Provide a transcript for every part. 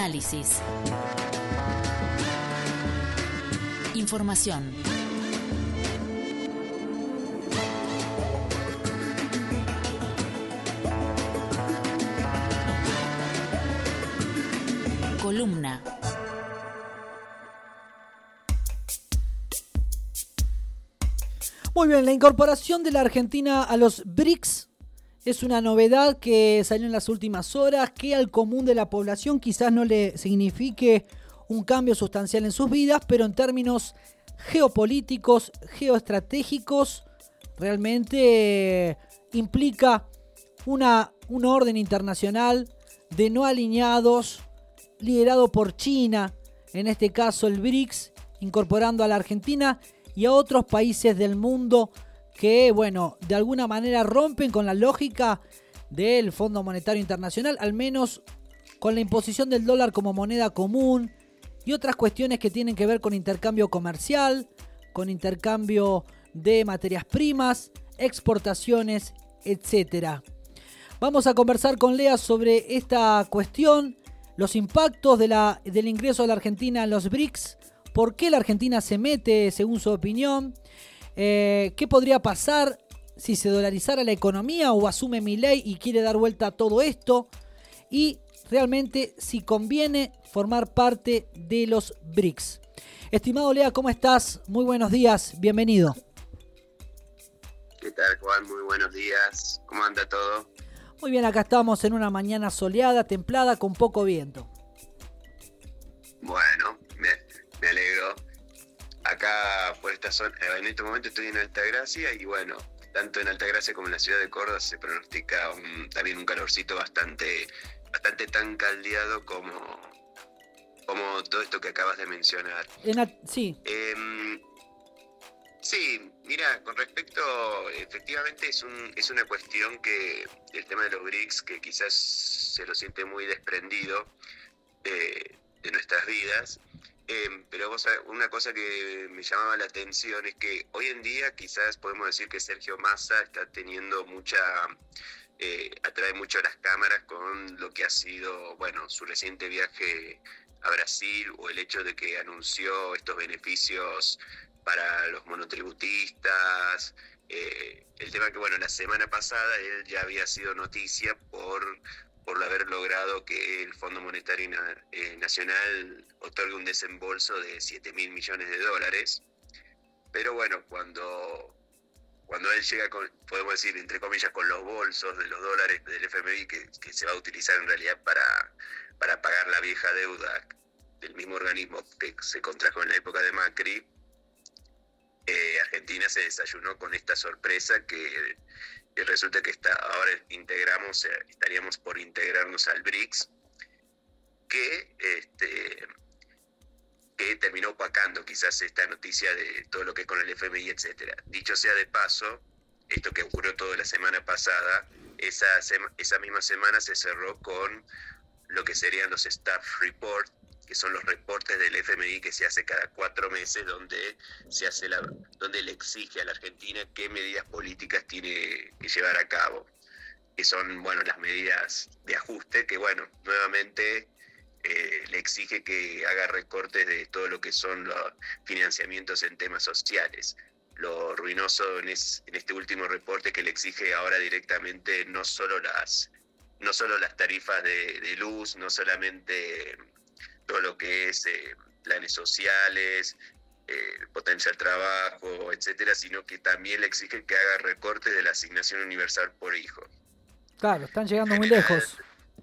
Análisis. Información. Columna. Muy bien, la incorporación de la Argentina a los BRICS es una novedad que salió en las últimas horas, que al común de la población quizás no le signifique un cambio sustancial en sus vidas, pero en términos geopolíticos, geoestratégicos, realmente implica un orden internacional de no alineados, liderado por China, en este caso el BRICS, incorporando a la Argentina y a otros países del mundo que, bueno, de alguna manera rompen con la lógica del Fondo Monetario Internacional, al menos con la imposición del dólar como moneda común y otras cuestiones que tienen que ver con intercambio comercial, con intercambio de materias primas, exportaciones, etc. Vamos a conversar con Lea sobre esta cuestión, los impactos del ingreso de la Argentina en los BRICS, por qué la Argentina se mete según su opinión, qué podría pasar si se dolarizara la economía o asume Milei y quiere dar vuelta a todo esto, y realmente si conviene formar parte de los BRICS. Estimado Lea, ¿cómo estás? Muy buenos días, bienvenido. ¿Qué tal, Juan? Muy buenos días. ¿Cómo anda todo? Muy bien, acá estamos en una mañana soleada, templada, con poco viento. Bueno, me alegro. Acá por esta zona, en este momento estoy en Altagracia y bueno, tanto en Altagracia como en la ciudad de Córdoba se pronostica también un calorcito bastante tan caldeado como todo esto que acabas de mencionar. Sí. Sí, mira, con respecto, efectivamente es una cuestión que el tema de los BRICS, que quizás se lo siente muy desprendido de nuestras vidas, pero vos sabés, una cosa que me llamaba la atención es que hoy en día quizás podemos decir que Sergio Massa está teniendo atrae mucho las cámaras con lo que ha sido, bueno, su reciente viaje a Brasil, o el hecho de que anunció estos beneficios para los monotributistas, el tema que, bueno, la semana pasada él ya había sido noticia por haber logrado que el Fondo Monetario Nacional otorgue un desembolso de $7.000 millones. Pero bueno, cuando él llega con, podemos decir, entre comillas, con los bolsos de los dólares del FMI que se va a utilizar en realidad para pagar la vieja deuda del mismo organismo que se contrajo en la época de Macri, Argentina se desayunó con esta sorpresa que resulta que ahora estaríamos por integrarnos al BRICS, que terminó opacando quizás esta noticia de todo lo que es con el FMI, etcétera. Dicho sea de paso, esto que ocurrió toda la semana pasada, esa misma semana se cerró con lo que serían los Staff Report, que son los reportes del FMI que se hace cada 4 meses, donde le exige a la Argentina qué medidas políticas tiene que llevar a cabo, que son, bueno, las medidas de ajuste, que, bueno, nuevamente le exige que haga recortes de todo lo que son los financiamientos en temas sociales. Lo ruinoso en este último reporte, que le exige ahora directamente no solo las tarifas de luz, no solamente todo lo que es planes sociales, potencia al trabajo, etcétera, sino que también le exige que haga recortes de la asignación universal por hijo. Claro, están llegando muy lejos.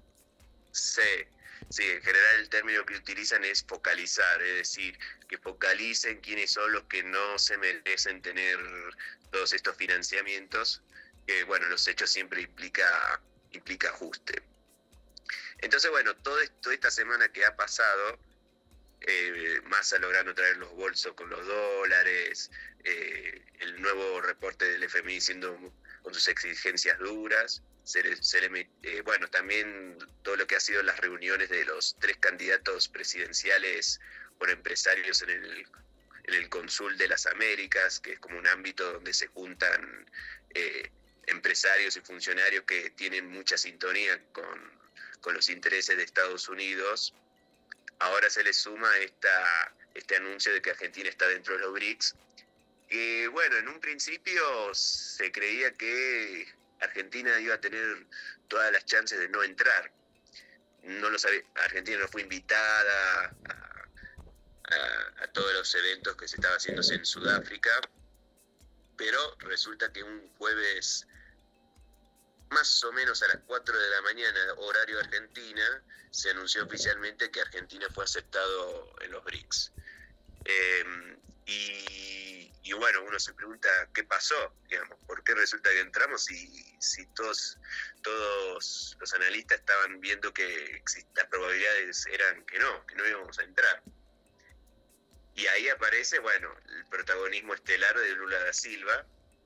Sí, en general el término que utilizan es focalizar, es decir, que focalicen quiénes son los que no se merecen tener todos estos financiamientos, que, bueno, los hechos siempre implica ajuste. Entonces, bueno, toda esta semana que ha pasado, Massa logrando traer los bolsos con los dólares, el nuevo reporte del FMI con sus exigencias duras, bueno, también todo lo que ha sido las reuniones de los 3 candidatos presidenciales por empresarios en el Consul de las Américas, que es como un ámbito donde se juntan empresarios y funcionarios que tienen mucha sintonía con los intereses de Estados Unidos ahora se le suma este anuncio de que Argentina está dentro de los BRICS. Que bueno, en un principio se creía que Argentina iba a tener todas las chances de no entrar. No lo sabía, Argentina no fue invitada a todos los eventos que se estaban haciendo en Sudáfrica, pero resulta que un jueves más o menos a las 4 de la mañana, horario de Argentina, se anunció oficialmente que Argentina fue aceptado en los BRICS. Y bueno, uno se pregunta qué pasó, digamos, por qué resulta que entramos si todos los analistas estaban viendo que las probabilidades eran que no íbamos a entrar. Y ahí aparece, bueno, el protagonismo estelar de Lula da Silva,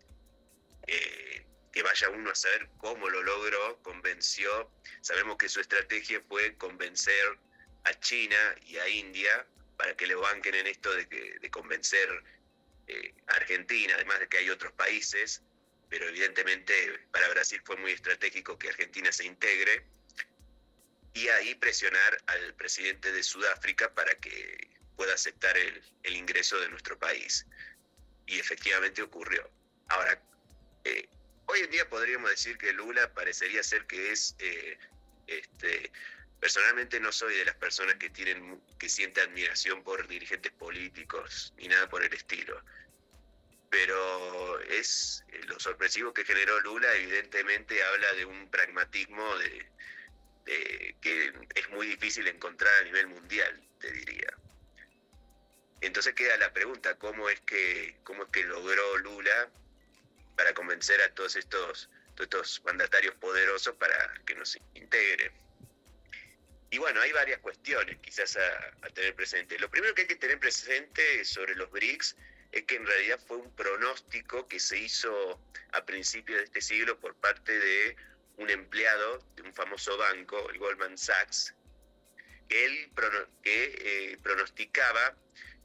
que vaya uno a saber cómo lo logró, convenció. Sabemos que su estrategia fue convencer a China y a India para que le banquen en esto de convencer a Argentina, además de que hay otros países, pero evidentemente para Brasil fue muy estratégico que Argentina se integre, y ahí presionar al presidente de Sudáfrica para que pueda aceptar el ingreso de nuestro país. Y efectivamente ocurrió. Ahora, hoy en día podríamos decir que Lula parecería ser que es... Personalmente no soy de las personas que sienten admiración por dirigentes políticos ni nada por el estilo, pero es lo sorpresivo que generó Lula. Evidentemente habla de un pragmatismo que es muy difícil encontrar a nivel mundial, te diría. Entonces queda la pregunta, ¿cómo es que logró Lula para convencer a todos estos mandatarios poderosos para que nos integren? Y bueno, hay varias cuestiones quizás a tener presente. Lo primero que hay que tener presente sobre los BRICS es que en realidad fue un pronóstico que se hizo a principios de este siglo por parte de un empleado de un famoso banco, el Goldman Sachs, que pronosticaba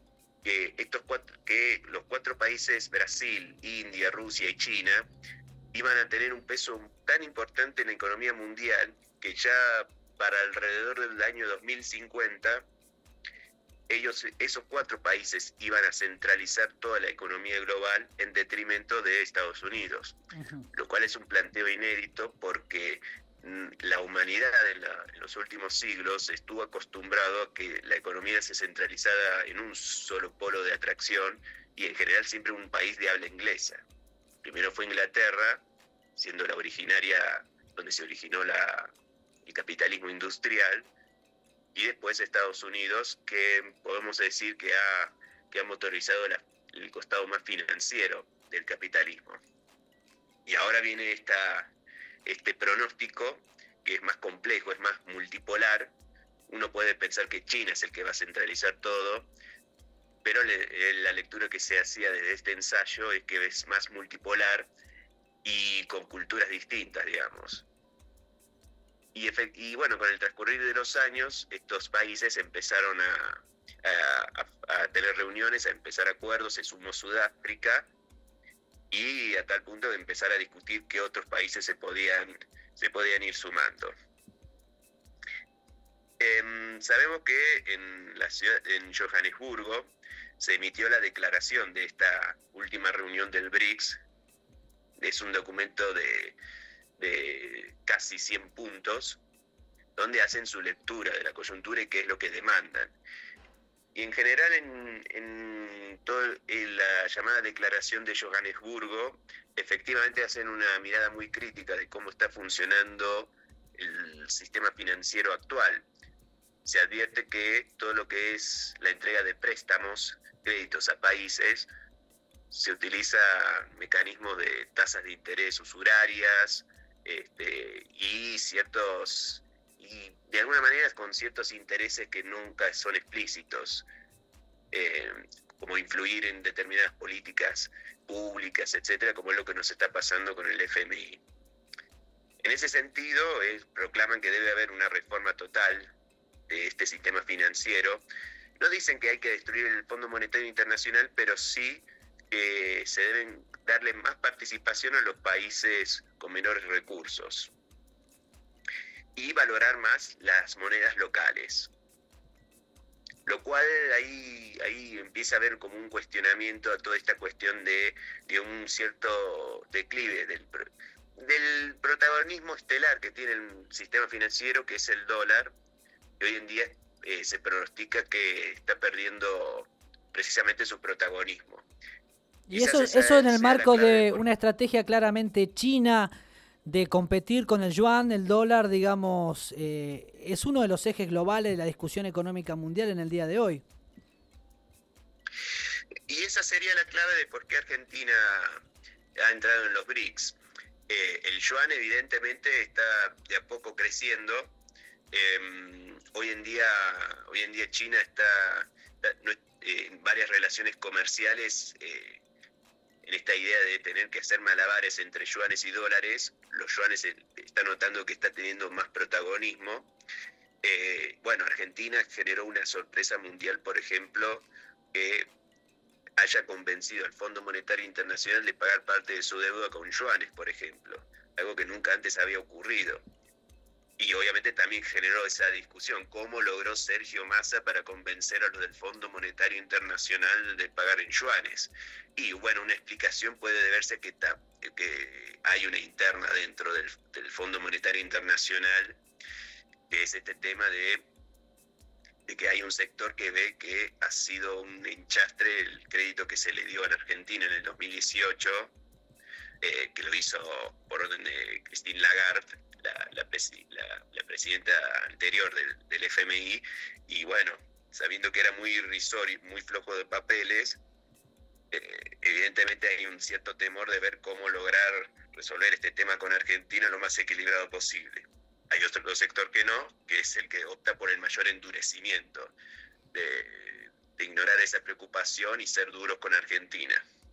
que los cuatro países, Brasil, India, Rusia y China, iban a tener un peso tan importante en la economía mundial que ya para alrededor del año 2050, esos cuatro países iban a centralizar toda la economía global en detrimento de Estados Unidos, lo cual es un planteo inédito porque la humanidad en los últimos siglos estuvo acostumbrado a que la economía se centralizara en un solo polo de atracción y en general siempre un país de habla inglesa. Primero fue Inglaterra, siendo la originaria donde se originó el capitalismo industrial, y después Estados Unidos, que podemos decir que ha motorizado el costado más financiero del capitalismo. Y ahora viene este pronóstico que es más complejo, es más multipolar. Uno puede pensar que China es el que va a centralizar todo, pero la lectura que se hacía desde este ensayo es que es más multipolar y con culturas distintas, digamos. Y bueno, con el transcurrir de los años, estos países empezaron a tener reuniones, a empezar acuerdos. Se sumó Sudáfrica, y a tal punto de empezar a discutir qué otros países se podían ir sumando. Sabemos que en Johannesburgo se emitió la declaración de esta última reunión del BRICS. Es un documento de casi 100 puntos, donde hacen su lectura de la coyuntura y qué es lo que demandan. Y en general en la llamada declaración de Johannesburgo, efectivamente hacen una mirada muy crítica de cómo está funcionando el sistema financiero actual. Se advierte que todo lo que es la entrega de préstamos, créditos a países, se utiliza mecanismos de tasas de interés usurarias, y de alguna manera con ciertos intereses que nunca son explícitos, como influir en determinadas políticas públicas, etcétera, como es lo que nos está pasando con el FMI. En ese sentido, proclaman que debe haber una reforma total de este sistema financiero. No dicen que hay que destruir el Fondo Monetario Internacional, pero sí que se deben darle más participación a los países con menores recursos y valorar más las monedas locales. lo cual ahí empieza a haber como un cuestionamiento a toda esta cuestión de un cierto declive del protagonismo estelar que tiene el sistema financiero, que es el dólar, que hoy en día se pronostica que está perdiendo precisamente su protagonismo. Y eso en el marco de una estrategia claramente china de competir con el yuan, el dólar, digamos, es uno de los ejes globales de la discusión económica mundial en el día de hoy. Y esa sería la clave de por qué Argentina ha entrado en los BRICS. El yuan evidentemente está de a poco creciendo. Hoy en día China está en varias relaciones comerciales, en esta idea de tener que hacer malabares entre yuanes y dólares. Los yuanes están notando que está teniendo más protagonismo. Argentina generó una sorpresa mundial, por ejemplo, que haya convencido al Fondo Monetario Internacional de pagar parte de su deuda con yuanes, por ejemplo, algo que nunca antes había ocurrido. Y obviamente también generó esa discusión, ¿cómo logró Sergio Massa para convencer a los del Fondo Monetario Internacional de pagar en yuanes? Y bueno, una explicación puede deberse que hay una interna dentro del Fondo Monetario Internacional, que es este tema de que hay un sector que ve que ha sido un enchastre el crédito que se le dio a la Argentina en el 2018, que lo hizo por orden de Christine Lagarde, la presidenta anterior del FMI, y bueno, sabiendo que era muy irrisorio, muy flojo de papeles, evidentemente hay un cierto temor de ver cómo lograr resolver este tema con Argentina lo más equilibrado posible. Hay otro sector que no, que es el que opta por el mayor endurecimiento, de ignorar esa preocupación y ser duros con Argentina.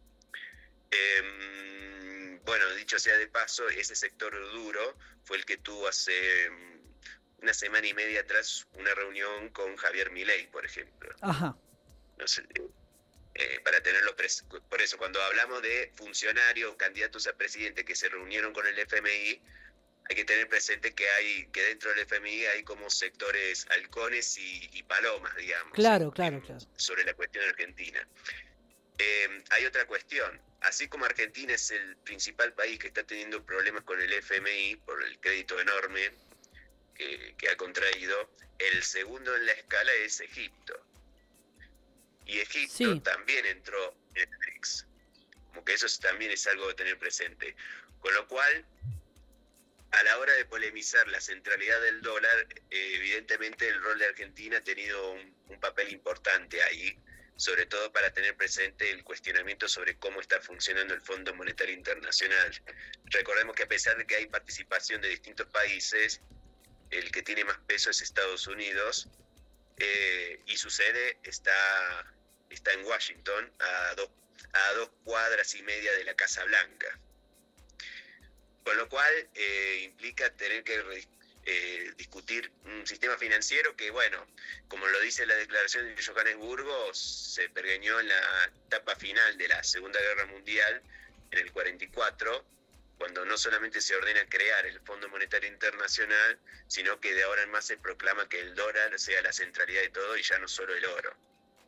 Dicho sea de paso, ese sector duro fue el que tuvo hace una semana y media atrás una reunión con Javier Milei, por ejemplo. Ajá. No sé, para tenerlo por eso, cuando hablamos de funcionarios, candidatos a presidente que se reunieron con el FMI, hay que tener presente que dentro del FMI hay como sectores halcones y palomas, digamos. Claro. Sobre la cuestión argentina. Hay otra cuestión. Así como Argentina es el principal país que está teniendo problemas con el FMI por el crédito enorme que ha contraído, el segundo en la escala es Egipto. Y Egipto también entró en el BRICS. Como que eso también es algo de tener presente. Con lo cual, a la hora de polemizar la centralidad del dólar, evidentemente el rol de Argentina ha tenido un papel importante ahí, sobre todo para tener presente el cuestionamiento sobre cómo está funcionando el Fondo Monetario Internacional. Recordemos que a pesar de que hay participación de distintos países, el que tiene más peso es Estados Unidos, y su sede está en Washington, a dos cuadras y media de la Casa Blanca. Con lo cual implica tener que discutir un sistema financiero que, bueno, como lo dice la declaración de Johannesburgo, se pergeñó en la etapa final de la Segunda Guerra Mundial, en el 44, cuando no solamente se ordena crear el Fondo Monetario Internacional, sino que de ahora en más se proclama que el dólar sea la centralidad de todo y ya no solo el oro.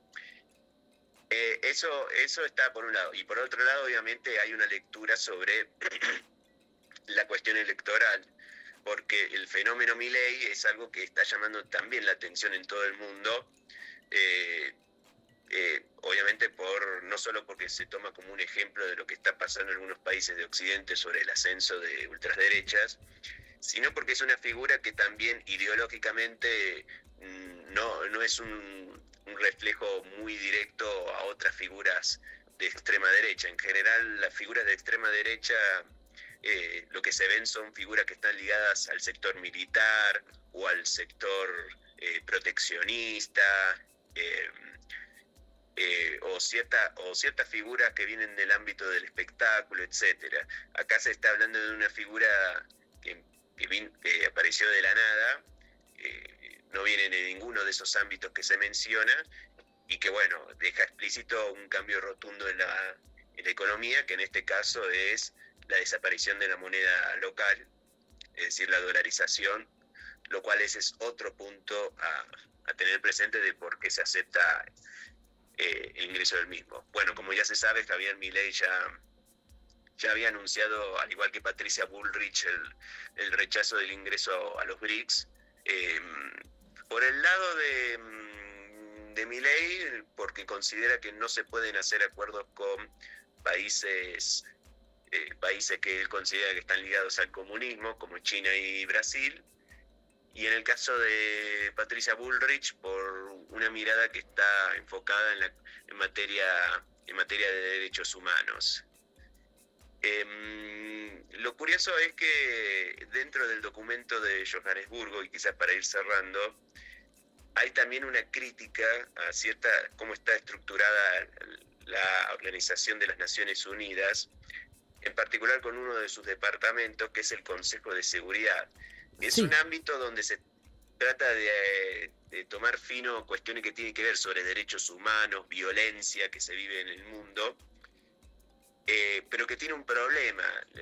Eso está por un lado. Y por otro lado, obviamente, hay una lectura sobre la cuestión electoral, porque el fenómeno Milei es algo que está llamando también la atención en todo el mundo, obviamente no solo porque se toma como un ejemplo de lo que está pasando en algunos países de Occidente sobre el ascenso de ultraderechas, sino porque es una figura que también ideológicamente no es un reflejo muy directo a otras figuras de extrema derecha. En general, las figuras de extrema derecha lo que se ven son figuras que están ligadas al sector militar o al sector proteccionista, o ciertas figuras que vienen del ámbito del espectáculo, etcétera. Acá se está hablando de una figura que apareció de la nada, no viene de ninguno de esos ámbitos que se menciona, y que, bueno, deja explícito un cambio rotundo en la economía, que en este caso es la desaparición de la moneda local, es decir, la dolarización, lo cual ese es otro punto a tener presente de por qué se acepta el ingreso del mismo. Bueno, como ya se sabe, Javier Milei ya había anunciado, al igual que Patricia Bullrich, el rechazo del ingreso a los BRICS. Por el lado de Milei, porque considera que no se pueden hacer acuerdos con países que él considera que están ligados al comunismo, como China y Brasil. Y en el caso de Patricia Bullrich, por una mirada que está enfocada en materia de derechos humanos. Lo curioso es que dentro del documento de Johannesburgo, y quizás para ir cerrando, hay también una crítica a cómo está estructurada la Organización de las Naciones Unidas, en particular con uno de sus departamentos, que es el Consejo de Seguridad. Es un ámbito donde se trata de tomar fino cuestiones que tienen que ver sobre derechos humanos, violencia que se vive en el mundo, pero que tiene un problema,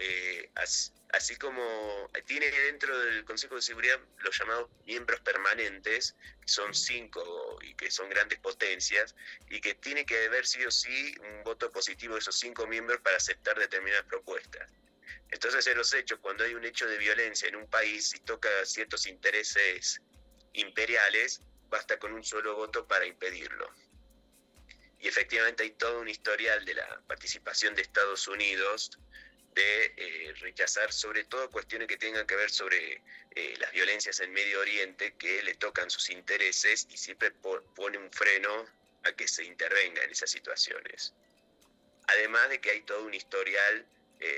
así como tiene dentro del Consejo de Seguridad los llamados miembros permanentes, que son 5 y que son grandes potencias, y que tiene que haber sí o sí un voto positivo de esos 5 miembros para aceptar determinadas propuestas. Entonces, en los hechos, cuando hay un hecho de violencia en un país y toca ciertos intereses imperiales, basta con un solo voto para impedirlo. Y efectivamente hay todo un historial de la participación de Estados Unidos de rechazar sobre todo cuestiones que tengan que ver sobre las violencias en Medio Oriente, que le tocan sus intereses, y siempre pone un freno a que se intervenga en esas situaciones. Además de que hay todo un historial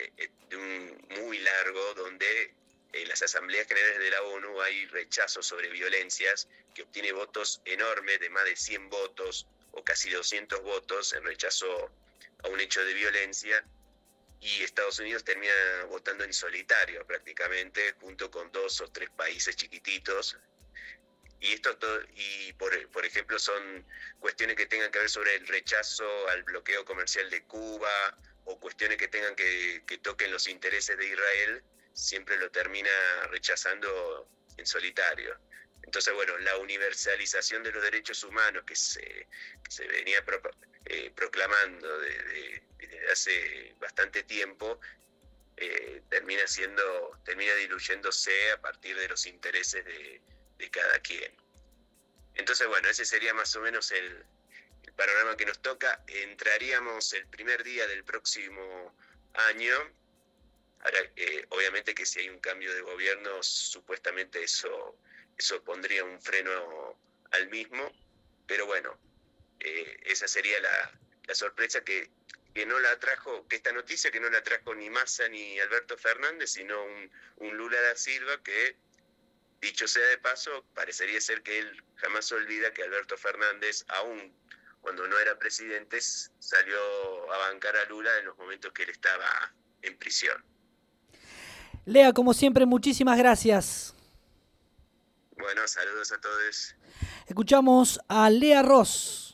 muy largo donde en las asambleas generales de la ONU hay rechazo sobre violencias que obtiene votos enormes, de más de 100 votos o casi 200 votos en rechazo a un hecho de violencia, y Estados Unidos termina votando en solitario prácticamente, junto con 2 o 3 países chiquititos. Y por ejemplo, son cuestiones que tengan que ver sobre el rechazo al bloqueo comercial de Cuba, o cuestiones que tengan que toquen los intereses de Israel, siempre lo termina rechazando en solitario. Entonces, bueno, la universalización de los derechos humanos que se venía proclamando desde hace bastante tiempo, termina diluyéndose a partir de los intereses de cada quien. Entonces, bueno, ese sería más o menos el panorama que nos toca. Entraríamos el primer día del próximo año. Ahora, obviamente que si hay un cambio de gobierno, supuestamente eso pondría un freno al mismo, pero bueno, esa sería la sorpresa que no la trajo, que esta noticia que no la trajo ni Massa ni Alberto Fernández, sino un Lula da Silva que, dicho sea de paso, parecería ser que él jamás olvida que Alberto Fernández, aún cuando no era presidente, salió a bancar a Lula en los momentos que él estaba en prisión. Lea, como siempre, muchísimas gracias. Bueno, saludos a todos. Escuchamos a Lea Ross.